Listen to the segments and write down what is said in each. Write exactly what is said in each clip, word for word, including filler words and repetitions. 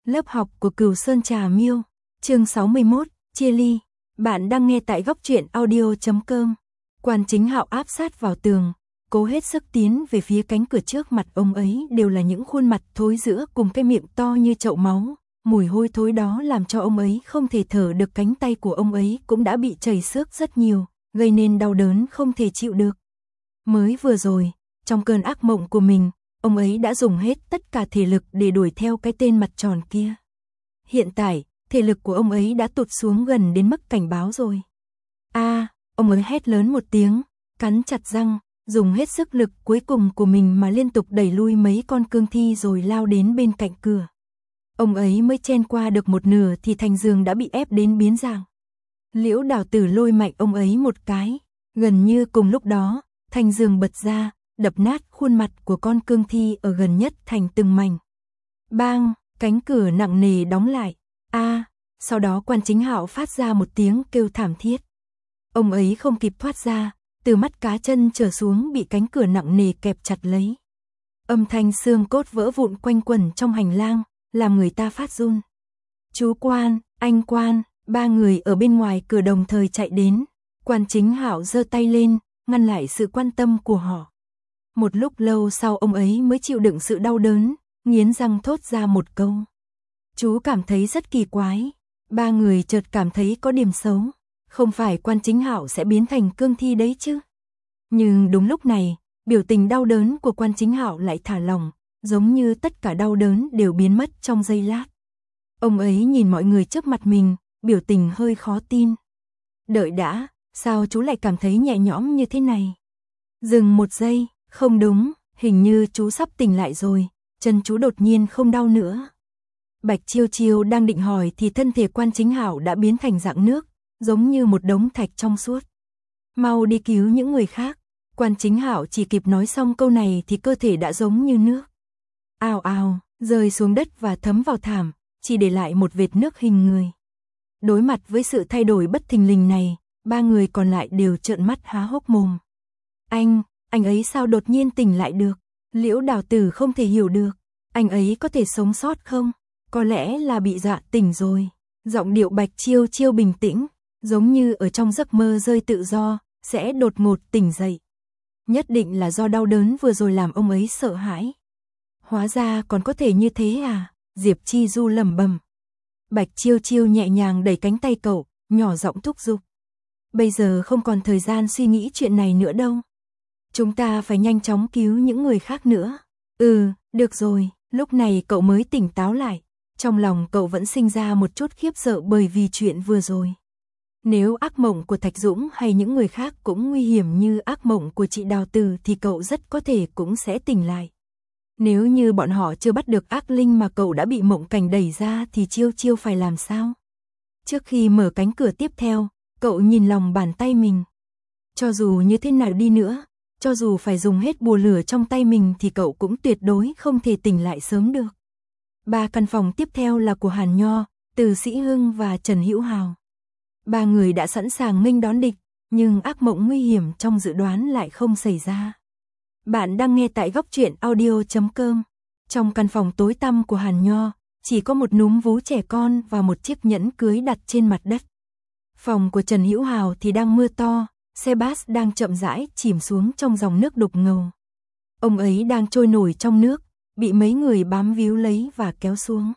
Lớp học của Cửu Sơn Trà Miêu, chương sáu mươi mốt, chia ly. Bạn đang nghe tại góc truyện audio chấm com. Quan Chính Hạo áp sát vào tường, cố hết sức tiến về phía cánh cửa. Trước mặt ông ấy đều là những khuôn mặt thối rữa cùng cái miệng to như chậu máu. Mùi hôi thối đó làm cho ông ấy không thể thở được. Cánh tay của ông ấy cũng đã bị chảy xước rất nhiều, gây nên đau đớn không thể chịu được. Mới vừa rồi, trong cơn ác mộng của mình, ông ấy đã dùng hết tất cả thể lực để đuổi theo cái tên mặt tròn kia. Hiện tại, thể lực của ông ấy đã tụt xuống gần đến mức cảnh báo rồi. A, à, ông ấy hét lớn một tiếng, cắn chặt răng, dùng hết sức lực cuối cùng của mình mà liên tục đẩy lui mấy con cương thi rồi lao đến bên cạnh cửa. Ông ấy mới chen qua được một nửa thì Thành Dương đã bị ép đến biến dạng. Liễu Đào Tử lôi mạnh ông ấy một cái, gần như cùng lúc đó, Thành Dương bật ra, đập nát khuôn mặt của con cương thi ở gần nhất thành từng mảnh. Bang, cánh cửa nặng nề đóng lại. A, à, sau đó Quan Chính Hạo phát ra một tiếng kêu thảm thiết. Ông ấy không kịp thoát ra, từ mắt cá chân trở xuống bị cánh cửa nặng nề kẹp chặt lấy. Âm thanh xương cốt vỡ vụn quanh quẩn trong hành lang, làm người ta phát run. Chú Quan, anh Quan, ba người ở bên ngoài cửa đồng thời chạy đến. Quan Chính Hạo giơ tay lên, ngăn lại sự quan tâm của họ. Một lúc lâu sau ông ấy mới chịu đựng sự đau đớn, nghiến răng thốt ra một câu. Chú cảm thấy rất kỳ quái. Ba người chợt cảm thấy có điểm xấu. Không phải Quan Chính Hạo sẽ biến thành cương thi đấy chứ. Nhưng đúng lúc này, biểu tình đau đớn của Quan Chính Hạo lại thả lỏng, giống như tất cả đau đớn đều biến mất trong giây lát. Ông ấy nhìn mọi người trước mặt mình, biểu tình hơi khó tin. Đợi đã, sao chú lại cảm thấy nhẹ nhõm như thế này? Dừng một giây, không đúng, hình như chú sắp tỉnh lại rồi, chân chú đột nhiên không đau nữa. Bạch Chiêu Chiêu đang định hỏi thì thân thể Quan Chính Hạo đã biến thành dạng nước, giống như một đống thạch trong suốt. Mau đi cứu những người khác. Quan Chính Hạo chỉ kịp nói xong câu này thì cơ thể đã giống như nước. Ào ào, rơi xuống đất và thấm vào thảm, chỉ để lại một vệt nước hình người. Đối mặt với sự thay đổi bất thình lình này, ba người còn lại đều trợn mắt há hốc mồm. Anh, anh ấy sao đột nhiên tỉnh lại được? Liễu Đào Tử không thể hiểu được. Anh ấy có thể sống sót không? Có lẽ là bị dọa tỉnh rồi. Giọng điệu Bạch Chiêu Chiêu bình tĩnh, giống như ở trong giấc mơ rơi tự do, sẽ đột ngột tỉnh dậy. Nhất định là do đau đớn vừa rồi làm ông ấy sợ hãi. Hóa ra còn có thể như thế à? Diệp Chi Du lẩm bẩm. Bạch Chiêu Chiêu nhẹ nhàng đẩy cánh tay cậu, nhỏ giọng thúc giục. Bây giờ không còn thời gian suy nghĩ chuyện này nữa đâu. Chúng ta phải nhanh chóng cứu những người khác nữa. Ừ, được rồi, lúc này cậu mới tỉnh táo lại. Trong lòng cậu vẫn sinh ra một chút khiếp sợ bởi vì chuyện vừa rồi. Nếu ác mộng của Thạch Dũng hay những người khác cũng nguy hiểm như ác mộng của chị Đào Tử thì cậu rất có thể cũng sẽ tỉnh lại. Nếu như bọn họ chưa bắt được ác linh mà cậu đã bị mộng cảnh đẩy ra thì Chiêu Chiêu phải làm sao? Trước khi mở cánh cửa tiếp theo, cậu nhìn lòng bàn tay mình. Cho dù như thế nào đi nữa, cho dù phải dùng hết bùa lửa trong tay mình thì cậu cũng tuyệt đối không thể tỉnh lại sớm được. Ba căn phòng tiếp theo là của Hàn Nho, Từ Sĩ Hưng và Trần Hữu Hào. Ba người đã sẵn sàng nghênh đón địch, nhưng ác mộng nguy hiểm trong dự đoán lại không xảy ra. Bạn đang nghe tại góc truyện audio chấm com. Trong căn phòng tối tăm của Hàn Nho, chỉ có một núm vú trẻ con và một chiếc nhẫn cưới đặt trên mặt đất. Phòng của Trần Hữu Hào thì đang mưa to, xe bus đang chậm rãi chìm xuống trong dòng nước đục ngầu. Ông ấy đang trôi nổi trong nước, bị mấy người bám víu lấy và kéo xuống.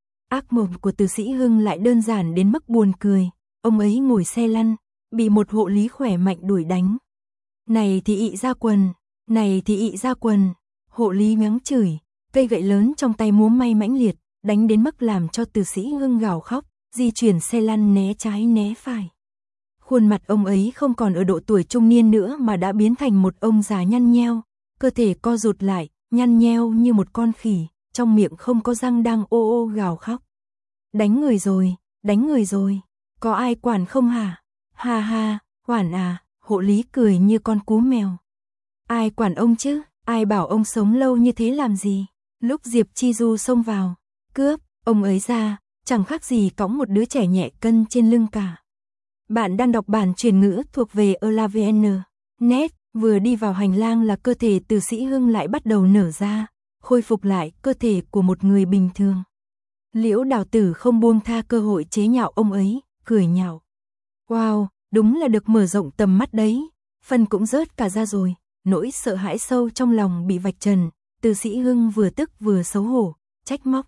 Ác mộng của Từ Sĩ Hưng lại đơn giản đến mức buồn cười. Ông ấy ngồi xe lăn, bị một hộ lý khỏe mạnh đuổi đánh. Này thì ị ra quần, này thì ị ra quần. Hộ lý mắng chửi, cây gậy lớn trong tay múa may mãnh liệt, đánh đến mức làm cho Từ Sĩ Hưng gào khóc, di chuyển xe lăn né trái né phải. Khuôn mặt ông ấy không còn ở độ tuổi trung niên nữa mà đã biến thành một ông già nhăn nheo, cơ thể co rụt lại, nhăn nheo như một con khỉ, trong miệng không có răng đang ô ô gào khóc. Đánh người rồi, đánh người rồi, có ai quản không hả? Ha ha, quản à, hộ lý cười như con cú mèo. Ai quản ông chứ, ai bảo ông sống lâu như thế làm gì? Lúc Diệp Chi Du xông vào, cướp, ông ấy ra, chẳng khác gì cõng một đứa trẻ nhẹ cân trên lưng cả. Bạn đang đọc bản truyền ngữ thuộc về Elavn. Net, vừa đi vào hành lang là cơ thể Từ Sĩ Hưng lại bắt đầu nở ra, khôi phục lại cơ thể của một người bình thường. Liễu Đào Tử không buông tha cơ hội chế nhạo ông ấy, cười nhạo. Wow, đúng là được mở rộng tầm mắt đấy, phân cũng rớt cả ra rồi. Nỗi sợ hãi sâu trong lòng bị vạch trần, Từ Sĩ Hưng vừa tức vừa xấu hổ, trách móc.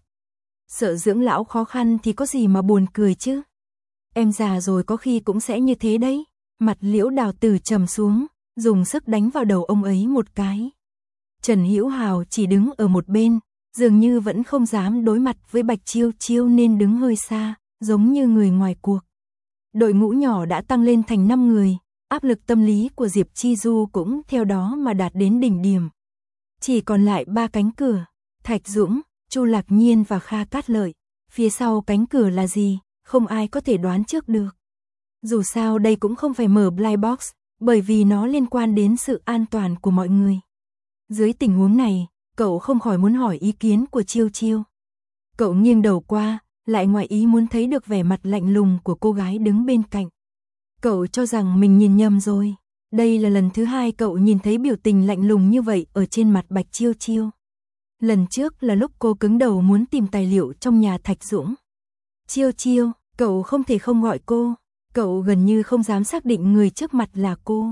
Sợ dưỡng lão khó khăn thì có gì mà buồn cười chứ. Em già rồi có khi cũng sẽ như thế đấy. Mặt Liễu Đào Tử trầm xuống, dùng sức đánh vào đầu ông ấy một cái. Trần Hữu Hào chỉ đứng ở một bên, dường như vẫn không dám đối mặt với Bạch Chiêu Chiêu nên đứng hơi xa, giống như người ngoài cuộc. Đội ngũ nhỏ đã tăng lên thành năm người, áp lực tâm lý của Diệp Chi Du cũng theo đó mà đạt đến đỉnh điểm. Chỉ còn lại ba cánh cửa, Thạch Dũng, Chu Lạc Nhiên và Kha Cát Lợi. Phía sau cánh cửa là gì, không ai có thể đoán trước được. Dù sao đây cũng không phải mở blind box, bởi vì nó liên quan đến sự an toàn của mọi người. Dưới tình huống này, cậu không khỏi muốn hỏi ý kiến của Chiêu Chiêu. Cậu nghiêng đầu qua, lại ngoài ý muốn thấy được vẻ mặt lạnh lùng của cô gái đứng bên cạnh. Cậu cho rằng mình nhìn nhầm rồi. Đây là lần thứ hai cậu nhìn thấy biểu tình lạnh lùng như vậy ở trên mặt Bạch Chiêu Chiêu. Lần trước là lúc cô cứng đầu muốn tìm tài liệu trong nhà Thạch Dũng. Chiêu Chiêu, cậu không thể không gọi cô. Cậu gần như không dám xác định người trước mặt là cô.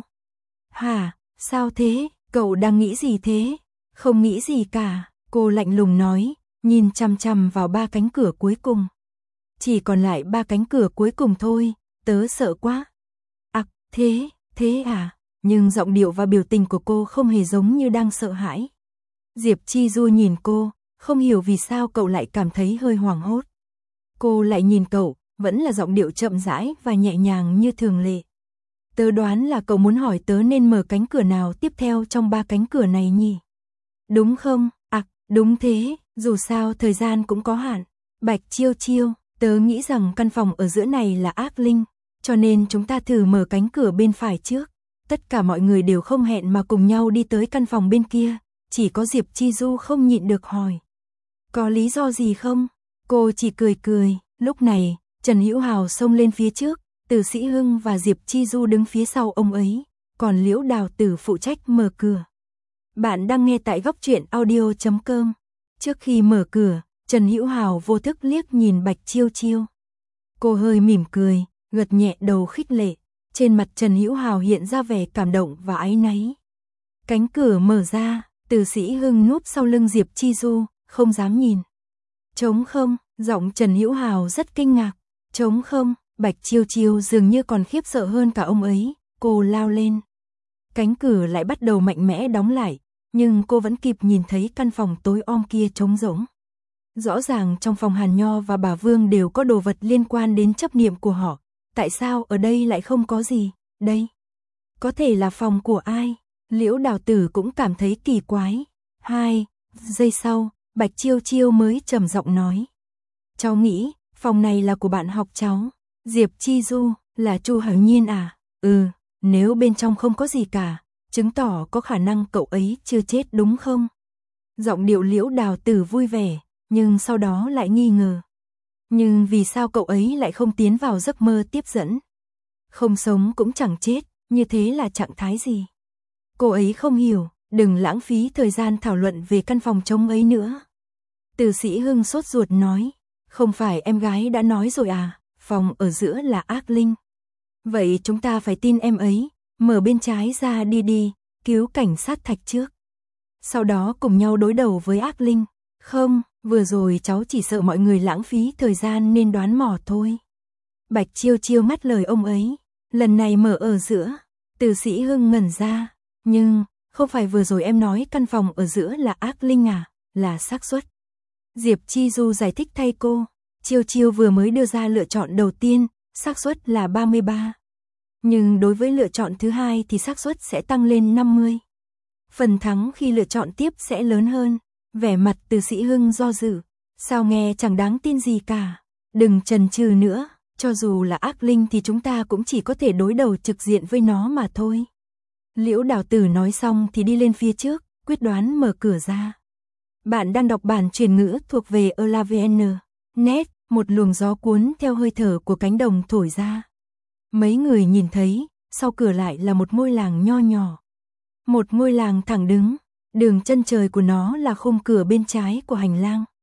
Hả, sao thế, cậu đang nghĩ gì thế? Không nghĩ gì cả, cô lạnh lùng nói, nhìn chằm chằm vào ba cánh cửa cuối cùng. Chỉ còn lại ba cánh cửa cuối cùng thôi, tớ sợ quá. Ặc, à, thế, thế à? Nhưng giọng điệu và biểu tình của cô không hề giống như đang sợ hãi. Diệp Chi Du nhìn cô, không hiểu vì sao cậu lại cảm thấy hơi hoảng hốt. Cô lại nhìn cậu, vẫn là giọng điệu chậm rãi và nhẹ nhàng như thường lệ. Tớ đoán là cậu muốn hỏi tớ nên mở cánh cửa nào tiếp theo trong ba cánh cửa này nhỉ? Đúng không? À, đúng thế, dù sao thời gian cũng có hạn. Bạch Chiêu Chiêu, tớ nghĩ rằng căn phòng ở giữa này là ác linh, cho nên chúng ta thử mở cánh cửa bên phải trước. Tất cả mọi người đều không hẹn mà cùng nhau đi tới căn phòng bên kia, chỉ có Diệp Chi Du không nhịn được hỏi. Có lý do gì không? Cô chỉ cười cười, lúc này, Trần Hữu Hào xông lên phía trước, Từ Sĩ Hưng và Diệp Chi Du đứng phía sau ông ấy, còn Liễu Đào Tử phụ trách mở cửa. Bạn đang nghe tại góc truyện audio chấm com. Trước khi mở cửa, Trần Hữu Hào vô thức liếc nhìn Bạch Chiêu Chiêu. Cô hơi mỉm cười, gật nhẹ đầu khích lệ, trên mặt Trần Hữu Hào hiện ra vẻ cảm động và áy náy. Cánh cửa mở ra, Từ Sĩ Hưng núp sau lưng Diệp Chi Du, không dám nhìn. Trống không, giọng Trần Hữu Hào rất kinh ngạc. Trống không, Bạch Chiêu Chiêu dường như còn khiếp sợ hơn cả ông ấy, cô lao lên. Cánh cửa lại bắt đầu mạnh mẽ đóng lại, nhưng cô vẫn kịp nhìn thấy căn phòng tối om kia trống rỗng. Rõ ràng trong phòng Hàn Nho và bà Vương đều có đồ vật liên quan đến chấp niệm của họ, tại sao ở đây lại không có gì, đây? Có thể là phòng của ai? Liễu Đào Tử cũng cảm thấy kỳ quái. Hai giây sau, Bạch Chiêu Chiêu mới trầm giọng nói. Cháu nghĩ, phòng này là của bạn học cháu. Diệp Chi Du, là Chu Hảo Nhiên à? Ừ, nếu bên trong không có gì cả, chứng tỏ có khả năng cậu ấy chưa chết đúng không? Giọng điệu Liễu Đào Tử vui vẻ, nhưng sau đó lại nghi ngờ. Nhưng vì sao cậu ấy lại không tiến vào giấc mơ tiếp dẫn? Không sống cũng chẳng chết, như thế là trạng thái gì? Cô ấy không hiểu, đừng lãng phí thời gian thảo luận về căn phòng trống ấy nữa. Từ Sĩ Hưng sốt ruột nói, không phải em gái đã nói rồi à, phòng ở giữa là ác linh. Vậy chúng ta phải tin em ấy, mở bên trái ra đi đi, cứu cảnh sát Thạch trước. Sau đó cùng nhau đối đầu với ác linh. Không, vừa rồi cháu chỉ sợ mọi người lãng phí thời gian nên đoán mò thôi. Bạch Chiêu Chiêu ngắt lời ông ấy, lần này mở ở giữa. Từ Sĩ Hưng ngẩn ra, nhưng, không phải vừa rồi em nói căn phòng ở giữa là ác linh à, là xác suất. Diệp Chi Du giải thích thay cô, Chiêu Chiêu vừa mới đưa ra lựa chọn đầu tiên, xác suất là ba mươi ba. Nhưng đối với lựa chọn thứ hai thì xác suất sẽ tăng lên năm mươi. Phần thắng khi lựa chọn tiếp sẽ lớn hơn. Vẻ mặt Từ Sĩ Hưng do dự, sao nghe chẳng đáng tin gì cả. Đừng chần chừ nữa, cho dù là ác linh thì chúng ta cũng chỉ có thể đối đầu trực diện với nó mà thôi. Liễu Đào Tử nói xong thì đi lên phía trước, quyết đoán mở cửa ra. Bạn đang đọc bản truyền ngữ thuộc về Elavn. Net, một luồng gió cuốn theo hơi thở của cánh đồng thổi ra. Mấy người nhìn thấy, sau cửa lại là một ngôi làng nho nhỏ. Một ngôi làng thẳng đứng, đường chân trời của nó là khung cửa bên trái của hành lang.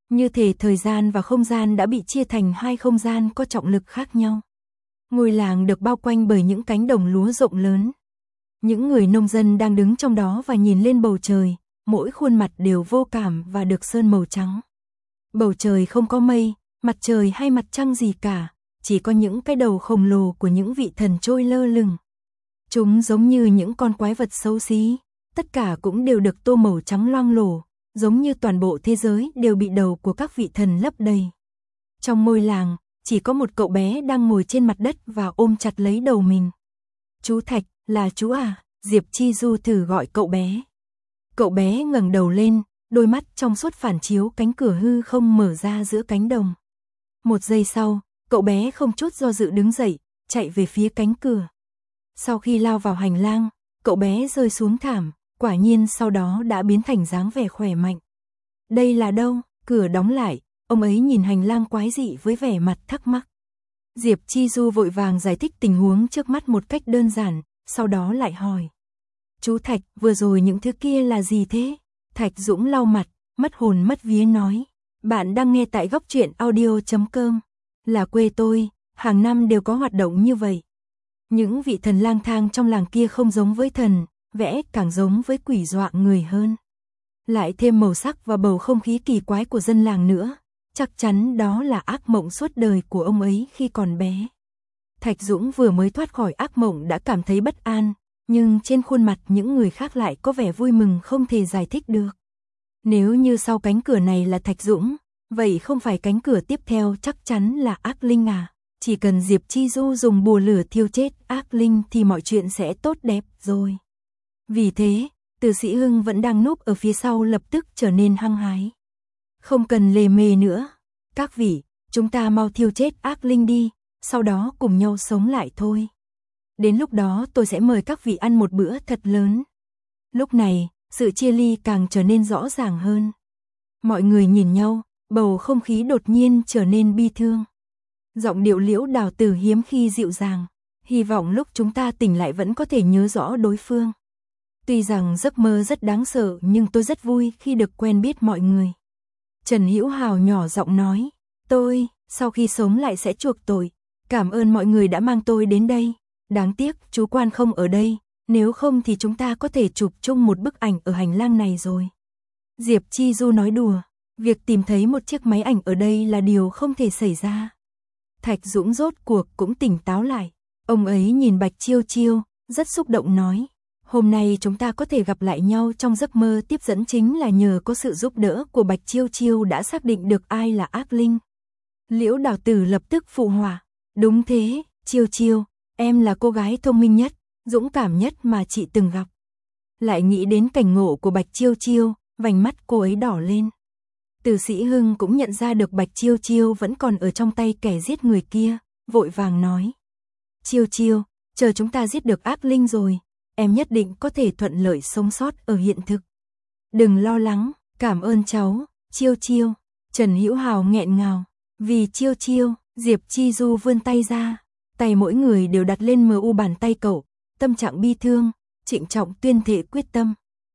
Như thể thời gian và không gian đã bị chia thành hai không gian có trọng lực khác nhau. Ngôi làng được bao quanh bởi những cánh đồng lúa rộng lớn. Những người nông dân đang đứng trong đó và nhìn lên bầu trời, mỗi khuôn mặt đều vô cảm và được sơn màu trắng. Bầu trời không có mây, mặt trời hay mặt trăng gì cả, chỉ có những cái đầu khổng lồ của những vị thần trôi lơ lửng. Chúng giống như những con quái vật xấu xí, tất cả cũng đều được tô màu trắng loang lổ, giống như toàn bộ thế giới đều bị đầu của các vị thần lấp đầy. Trong ngôi làng, chỉ có một cậu bé đang ngồi trên mặt đất và ôm chặt lấy đầu mình. Chú Thạch, là chú à? Diệp Chi Du thử gọi cậu bé. Cậu bé ngẩng đầu lên, đôi mắt trong suốt phản chiếu cánh cửa hư không mở ra giữa cánh đồng. Một giây sau, cậu bé không chút do dự đứng dậy, chạy về phía cánh cửa. Sau khi lao vào hành lang, cậu bé rơi xuống thảm, quả nhiên sau đó đã biến thành dáng vẻ khỏe mạnh. Đây là đâu? Cửa đóng lại, ông ấy nhìn hành lang quái dị với vẻ mặt thắc mắc. Diệp Chi Du vội vàng giải thích tình huống trước mắt một cách đơn giản, sau đó lại hỏi. Chú Thạch, vừa rồi những thứ kia là gì thế? Thạch Dũng lau mặt, mất hồn mất vía nói. Bạn đang nghe tại góc truyện audio chấm com. Là quê tôi, hàng năm đều có hoạt động như vậy. Những vị thần lang thang trong làng kia không giống với thần, vẽ càng giống với quỷ dọa người hơn. Lại thêm màu sắc và bầu không khí kỳ quái của dân làng nữa, chắc chắn đó là ác mộng suốt đời của ông ấy khi còn bé. Thạch Dũng vừa mới thoát khỏi ác mộng đã cảm thấy bất an, nhưng trên khuôn mặt những người khác lại có vẻ vui mừng không thể giải thích được. Nếu như sau cánh cửa này là Thạch Dũng, vậy không phải cánh cửa tiếp theo chắc chắn là ác linh à? Chỉ cần Diệp Chi Du dùng bùa lửa thiêu chết ác linh thì mọi chuyện sẽ tốt đẹp rồi. Vì thế, Từ Sĩ Hưng vẫn đang núp ở phía sau lập tức trở nên hăng hái. Không cần lề mề nữa. Các vị, chúng ta mau thiêu chết ác linh đi, sau đó cùng nhau sống lại thôi. Đến lúc đó tôi sẽ mời các vị ăn một bữa thật lớn. Lúc này, sự chia ly càng trở nên rõ ràng hơn. Mọi người nhìn nhau, bầu không khí đột nhiên trở nên bi thương. Giọng điệu Liễu Đào Tử hiếm khi dịu dàng, hy vọng lúc chúng ta tỉnh lại vẫn có thể nhớ rõ đối phương. Tuy rằng giấc mơ rất đáng sợ nhưng tôi rất vui khi được quen biết mọi người. Trần Hữu Hào nhỏ giọng nói, tôi, sau khi sống lại sẽ chuộc tội, cảm ơn mọi người đã mang tôi đến đây. Đáng tiếc chú Quan không ở đây, nếu không thì chúng ta có thể chụp chung một bức ảnh ở hành lang này rồi. Diệp Chi Du nói đùa, việc tìm thấy một chiếc máy ảnh ở đây là điều không thể xảy ra. Thạch Dũng rốt cuộc cũng tỉnh táo lại, ông ấy nhìn Bạch Chiêu Chiêu, rất xúc động nói, hôm nay chúng ta có thể gặp lại nhau trong giấc mơ tiếp dẫn chính là nhờ có sự giúp đỡ của Bạch Chiêu Chiêu đã xác định được ai là ác linh. Liễu Đào Tử lập tức phụ họa, đúng thế, Chiêu Chiêu, em là cô gái thông minh nhất, dũng cảm nhất mà chị từng gặp. Lại nghĩ đến cảnh ngộ của Bạch Chiêu Chiêu, vành mắt cô ấy đỏ lên. Từ Sĩ Hưng cũng nhận ra được Bạch Chiêu Chiêu vẫn còn ở trong tay kẻ giết người kia, vội vàng nói. Chiêu Chiêu, chờ chúng ta giết được ác linh rồi, em nhất định có thể thuận lợi sống sót ở hiện thực. Đừng lo lắng, cảm ơn cháu, Chiêu Chiêu. Trần Hữu Hào nghẹn ngào, vì Chiêu Chiêu, Diệp Chi Du vươn tay ra, tay mỗi người đều đặt lên mờ u bàn tay cậu, tâm trạng bi thương, trịnh trọng tuyên thệ quyết tâm.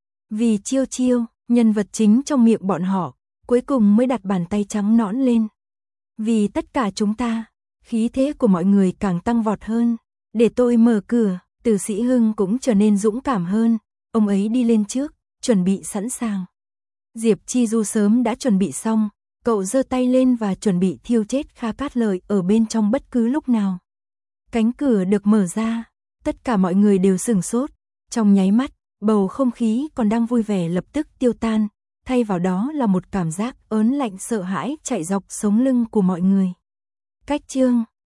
Vì Chiêu Chiêu, nhân vật chính trong miệng bọn họ, cuối cùng mới đặt bàn tay trắng nõn lên. Vì tất cả chúng ta, khí thế của mọi người càng tăng vọt hơn. Để tôi mở cửa, Từ Sĩ Hưng cũng trở nên dũng cảm hơn, ông ấy đi lên trước, chuẩn bị sẵn sàng. Diệp Chi Du sớm đã chuẩn bị xong, cậu giơ tay lên và chuẩn bị thiêu chết Kha Cát Lợi ở bên trong bất cứ lúc nào. Cánh cửa được mở ra, tất cả mọi người đều sửng sốt, trong nháy mắt, bầu không khí còn đang vui vẻ lập tức tiêu tan, thay vào đó là một cảm giác ớn lạnh sợ hãi chạy dọc sống lưng của mọi người. Cách chương